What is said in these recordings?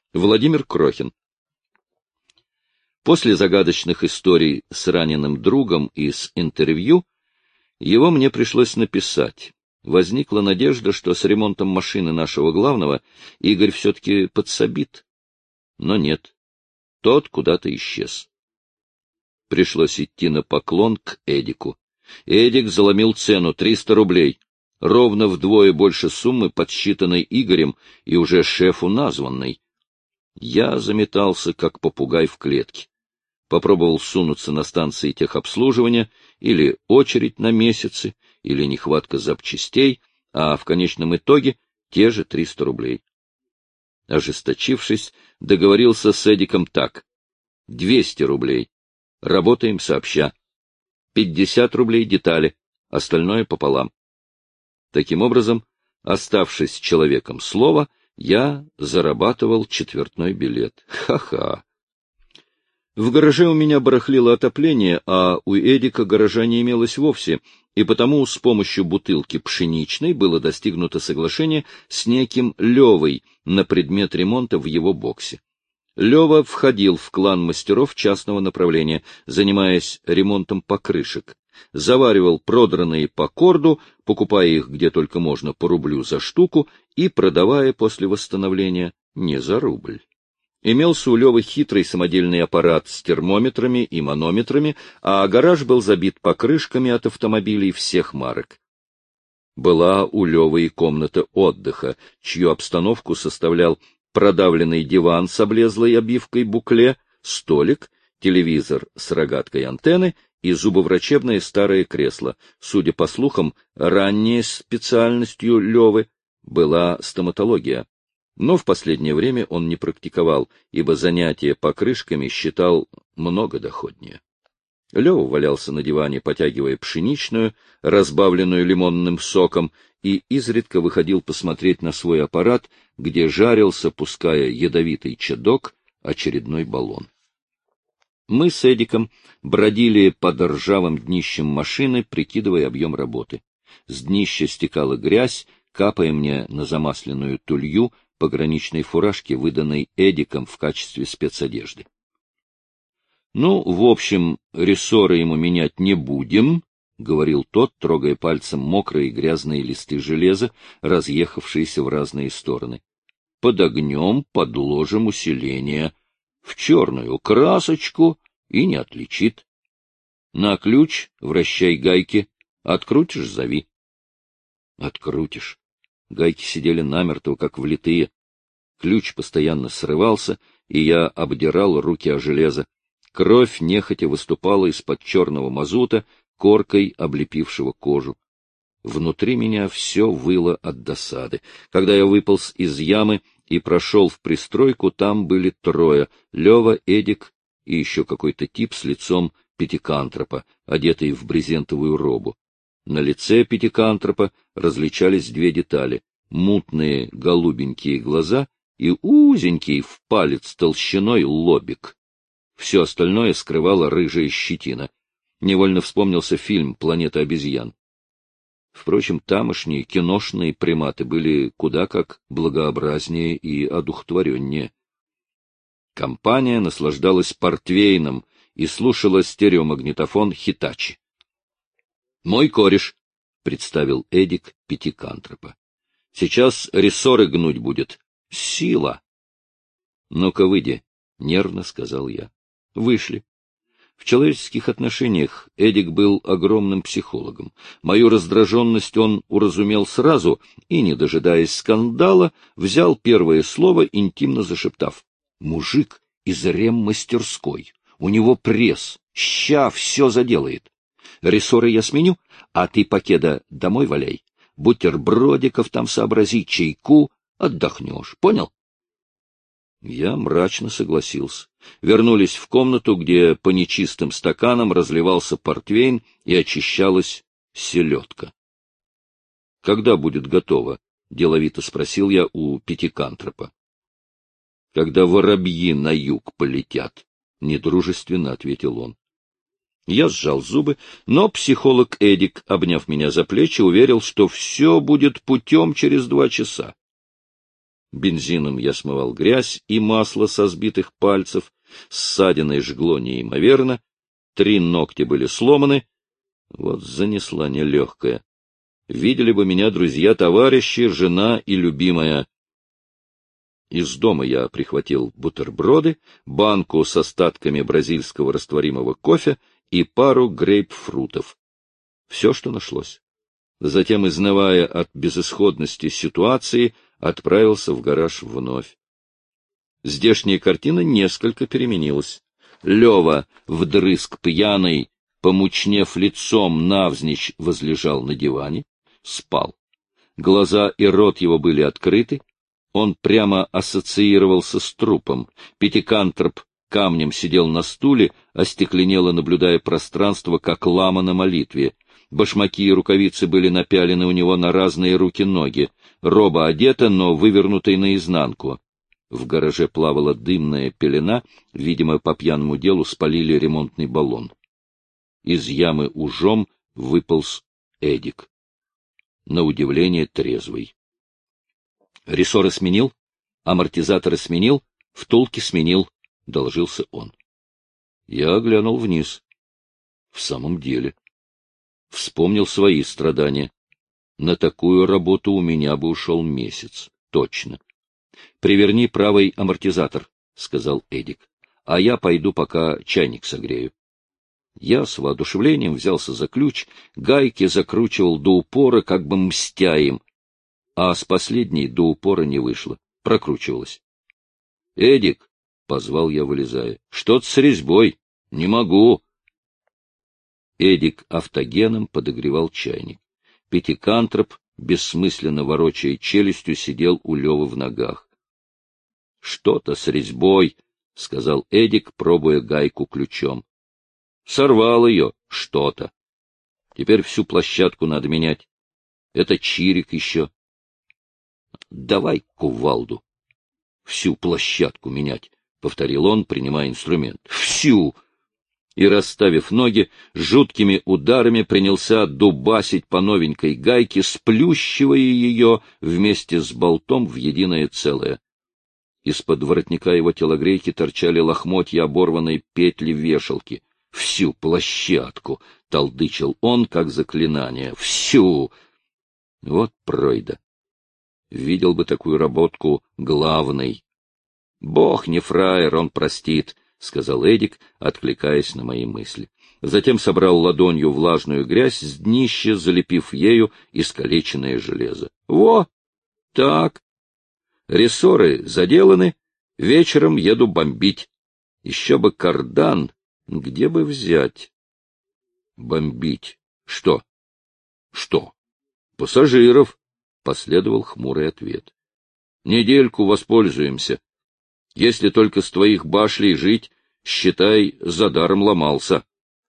Владимир Крохин. После загадочных историй с раненым другом и с интервью его мне пришлось написать. Возникла надежда, что с ремонтом машины нашего главного Игорь все-таки подсобит. Но нет, тот куда-то исчез. Пришлось идти на поклон к Эдику. Эдик заломил цену 300 рублей, ровно вдвое больше суммы, подсчитанной Игорем и уже шефу названной. Я заметался, как попугай в клетке. Попробовал сунуться на станции техобслуживания, или очередь на месяцы, или нехватка запчастей, а в конечном итоге те же 300 рублей. Ожесточившись, договорился с Эдиком так: 200 рублей. Работаем сообща. 50 рублей детали, остальное пополам. Таким образом, оставшись человеком слова, я зарабатывал четвертной билет. Ха-ха! В гараже у меня барахлило отопление, а у Эдика гаража не имелось вовсе, и потому с помощью бутылки пшеничной было достигнуто соглашение с неким Левой на предмет ремонта в его боксе. Лева входил в клан мастеров частного направления, занимаясь ремонтом покрышек. Заваривал продранные по корду, покупая их где только можно по рублю за штуку и продавая после восстановления не за рубль. Имелся у Левы хитрый самодельный аппарат с термометрами и манометрами, а гараж был забит покрышками от автомобилей всех марок. Была у Левы и комната отдыха, чью обстановку составлял продавленный диван с облезлой обивкой букле, столик, телевизор с рогаткой антенны и зубоврачебное старое кресло. Судя по слухам, ранней специальностью Левы была стоматология. Но в последнее время он не практиковал, ибо занятие покрышками считал много доходнее. Лева валялся на диване, потягивая пшеничную, разбавленную лимонным соком, и изредка выходил посмотреть на свой аппарат, где жарился, пуская ядовитый чадок, очередной баллон. Мы с Эдиком бродили под ржавым днищем машины, прикидывая объем работы. С днища стекала грязь, капая мне на замасленную тулью пограничной фуражки, выданной Эдиком в качестве спецодежды. — Ну, в общем, рессоры ему менять не будем, — говорил тот, трогая пальцем мокрые грязные листы железа, разъехавшиеся в разные стороны. — Подогнем, подложим усиление, в черную красочку и не отличит. На ключ вращай гайки, открутишь — зови. Открутишь. Гайки сидели намертво, как влитые. Ключ постоянно срывался, и я обдирал руки о железо. Кровь нехотя выступала из-под черного мазута, коркой облепившего кожу. Внутри меня все выло от досады. Когда я выполз из ямы и прошел в пристройку, там были трое — Лева, Эдик и еще какой-то тип с лицом пятикантропа, одетый в брезентовую робу. На лице пятикантропа различались две детали — мутные голубенькие глаза и узенький в палец толщиной лобик. Все остальное скрывала рыжая щетина. Невольно вспомнился фильм «Планета обезьян». Впрочем, тамошние киношные приматы были куда как благообразнее и одухотвореннее. Компания наслаждалась портвейном и слушала стереомагнитофон «Хитачи». — Мой кореш, — представил Эдик пятикантропа. — Сейчас рессоры гнуть будет. Сила! — Ну-ка, выйди, — нервно сказал я. Вышли. В человеческих отношениях Эдик был огромным психологом. Мою раздраженность он уразумел сразу и, не дожидаясь скандала, взял первое слово, интимно зашептав: — Мужик из реммастерской. У него пресс. Ща все заделает. Рессоры я сменю, а ты, покеда, домой валяй. Бутербродиков там сообрази, чайку, отдохнешь. Понял? Я мрачно согласился. Вернулись в комнату, где по нечистым стаканам разливался портвейн и очищалась селедка. — Когда будет готово? — деловито спросил я у пятикантропа. — Когда воробьи на юг полетят, — недружественно ответил он. Я сжал зубы, но психолог Эдик, обняв меня за плечи, уверил, что все будет путем через 2 часа. Бензином я смывал грязь и масло со сбитых пальцев, ссадиной жгло неимоверно, 3 ногтя были сломаны. Вот занесла нелегкая. Видели бы меня друзья-товарищи, жена и любимая. Из дома я прихватил бутерброды, банку с остатками бразильского растворимого кофе и пару грейпфрутов. Все, что нашлось. Затем, изнывая от безысходности ситуации, отправился в гараж вновь. Здешняя картина несколько переменилась. Лева, вдрызг пьяный, помучнев лицом, навзничь возлежал на диване, спал. Глаза и рот его были открыты, он прямо ассоциировался с трупом. Пятикантроп камнем сидел на стуле, остекленело наблюдая пространство, как лама на молитве. Башмаки и рукавицы были напялены у него на разные руки-ноги, роба одета, но вывернутой наизнанку. В гараже плавала дымная пелена, видимо, по пьяному делу спалили ремонтный баллон. Из ямы ужом выполз Эдик. На удивление трезвый. Рессоры сменил, амортизаторы сменил, втулки сменил, — доложился он. Я глянул вниз. В самом деле. Вспомнил свои страдания. На такую работу у меня бы ушел месяц. Точно. — Приверни правый амортизатор, — сказал Эдик, — а я пойду пока чайник согрею. Я с воодушевлением взялся за ключ, гайки закручивал до упора, как бы мстя им, а с последней до упора не вышло, прокручивалось. — Эдик, — позвал я, вылезая, — что-то с резьбой, не могу. Эдик автогеном подогревал чайник. Пятикантроп, бессмысленно ворочая челюстью, сидел у Левы в ногах. — Что-то с резьбой, — сказал Эдик, пробуя гайку ключом. — Сорвал ее что-то. Теперь всю площадку надо менять. Это чирик еще. — Давай кувалду. — Всю площадку менять, — повторил он, принимая инструмент. — Всю! И, расставив ноги, жуткими ударами принялся дубасить по новенькой гайке, сплющивая ее вместе с болтом в единое целое. Из-под воротника его телогрейки торчали лохмотья оборванной петли вешалки. «Всю площадку!» — толдычил он, как заклинание. «Всю!» Вот пройда. Видел бы такую работку главный. «Бог не фраер, он простит», — сказал Эдик, откликаясь на мои мысли. Затем собрал ладонью влажную грязь с днища, залепив ею искалеченное железо. «Во! Так! Рессоры заделаны, вечером еду бомбить. Еще бы кардан, где бы взять?» «Бомбить? Что?» «Что?» «Пассажиров», — последовал хмурый ответ. «Недельку воспользуемся. Если только с твоих башлей жить, считай, за даром ломался».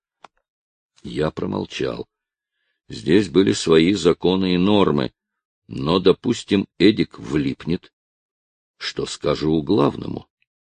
Я промолчал. Здесь были свои законы и нормы, но, допустим, Эдик влипнет. Что скажу главному?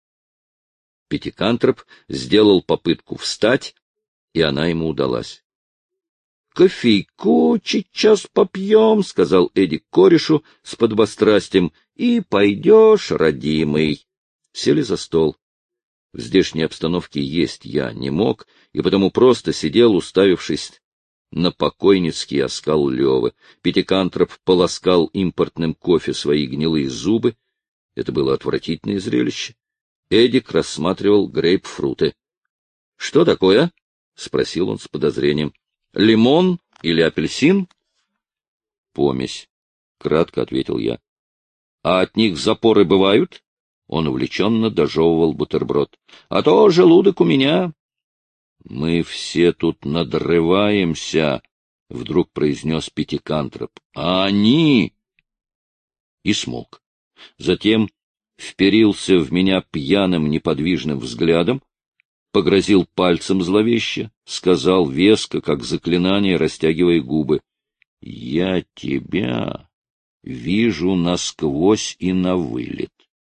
Пятикантроп сделал попытку встать, и она ему удалась. — Кофейку сейчас попьем, — сказал Эдик корешу с подбострастием, — и пойдешь, родимый. Сели за стол. В здешней обстановке есть я не мог, и потому просто сидел, уставившись на покойницкий оскал Левы. Пятикантроп полоскал импортным кофе свои гнилые зубы. Это было отвратительное зрелище. Эдик рассматривал грейпфруты. — Что такое? — спросил он с подозрением. — Лимон или апельсин? — Помесь, — кратко ответил я. — А от них запоры бывают? Он увлеченно дожевывал бутерброд. — А то желудок у меня. — Мы все тут надрываемся, — вдруг произнес Пятикантроп. — А они... И смолк. Затем вперился в меня пьяным неподвижным взглядом, погрозил пальцем зловеще, сказал веско, как заклинание, растягивая губы: — Я тебя вижу насквозь и навылет.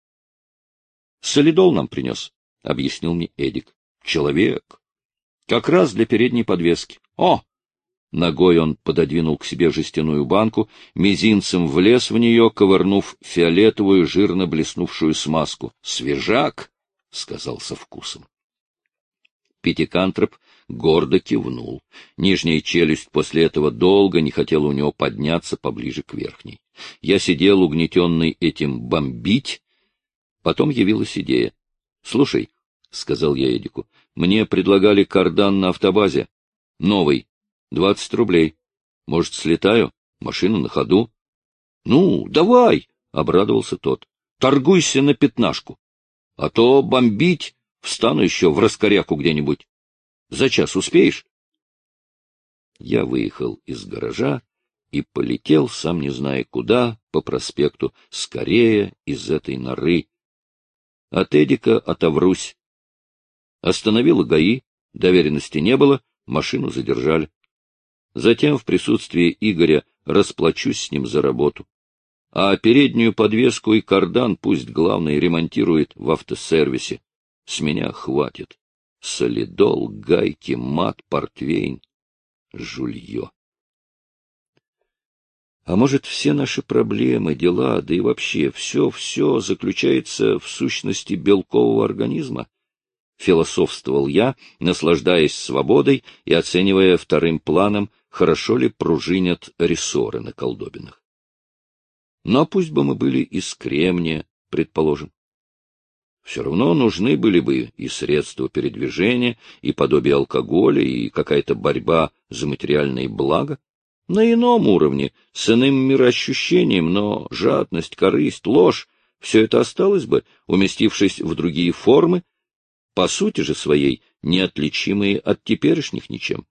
— Солидол нам принес, — объяснил мне Эдик. — Человек. Как раз для передней подвески. О! Ногой он пододвинул к себе жестяную банку, мизинцем влез в нее, ковырнув фиолетовую, жирно блеснувшую смазку. «Свежак!» — сказал со вкусом. Пятикантроп гордо кивнул. Нижняя челюсть после этого долго не хотела у него подняться поближе к верхней. Я сидел, угнетенный этим бомбить. Потом явилась идея. — Слушай, — сказал я Эдику, — мне предлагали кардан на автобазе. Новый. 20 рублей. Может, слетаю? Машина на ходу. — Ну, давай, — обрадовался тот. — Торгуйся на 15. А то бомбить встану еще в раскоряку где-нибудь. За час успеешь? Я выехал из гаража и полетел, сам не зная куда, по проспекту, скорее из этой норы. От Эдика отоврусь. Остановила ГАИ, доверенности не было, машину задержали. Затем в присутствии Игоря расплачусь с ним за работу. А переднюю подвеску и кардан пусть главный ремонтирует в автосервисе. С меня хватит. Солидол, гайки, мат, портвейн, жулье. А может, все наши проблемы, дела, да и вообще все заключается в сущности белкового организма? Философствовал я, наслаждаясь свободой и оценивая вторым планом, хорошо ли пружинят рессоры на колдобинах. Но пусть бы мы были из кремния, предположим. Все равно нужны были бы и средства передвижения, и подобие алкоголя, и какая-то борьба за материальные блага. На ином уровне, с иным мироощущением, но жадность, корысть, ложь — все это осталось бы, уместившись в другие формы, по сути же своей неотличимые от теперешних ничем.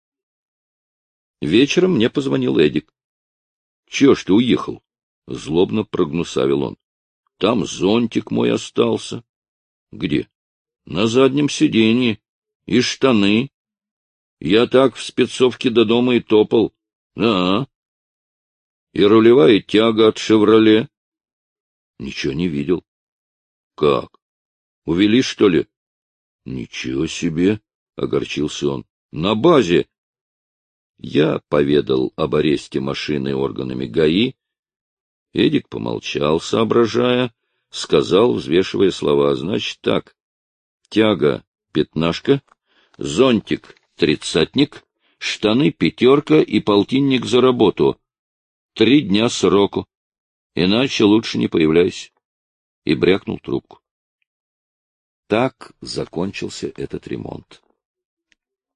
Вечером мне позвонил Эдик. — Чего ж ты уехал? — злобно прогнусавил он. — Там зонтик мой остался. — Где? — На заднем сиденье. И штаны. Я так в спецовке до дома и топал. А. И рулевая тяга от «Шевроле». Ничего не видел. Как? Увели, что ли? Ничего себе, огорчился он. На базе. Я поведал об аресте машины органами ГАИ. Эдик помолчал, соображая, сказал, взвешивая слова. Значит так, тяга 15, зонтик 30, штаны 5 и полтинник за работу. 3 дня сроку. Иначе лучше не появляйся. И брякнул трубку. Так закончился этот ремонт.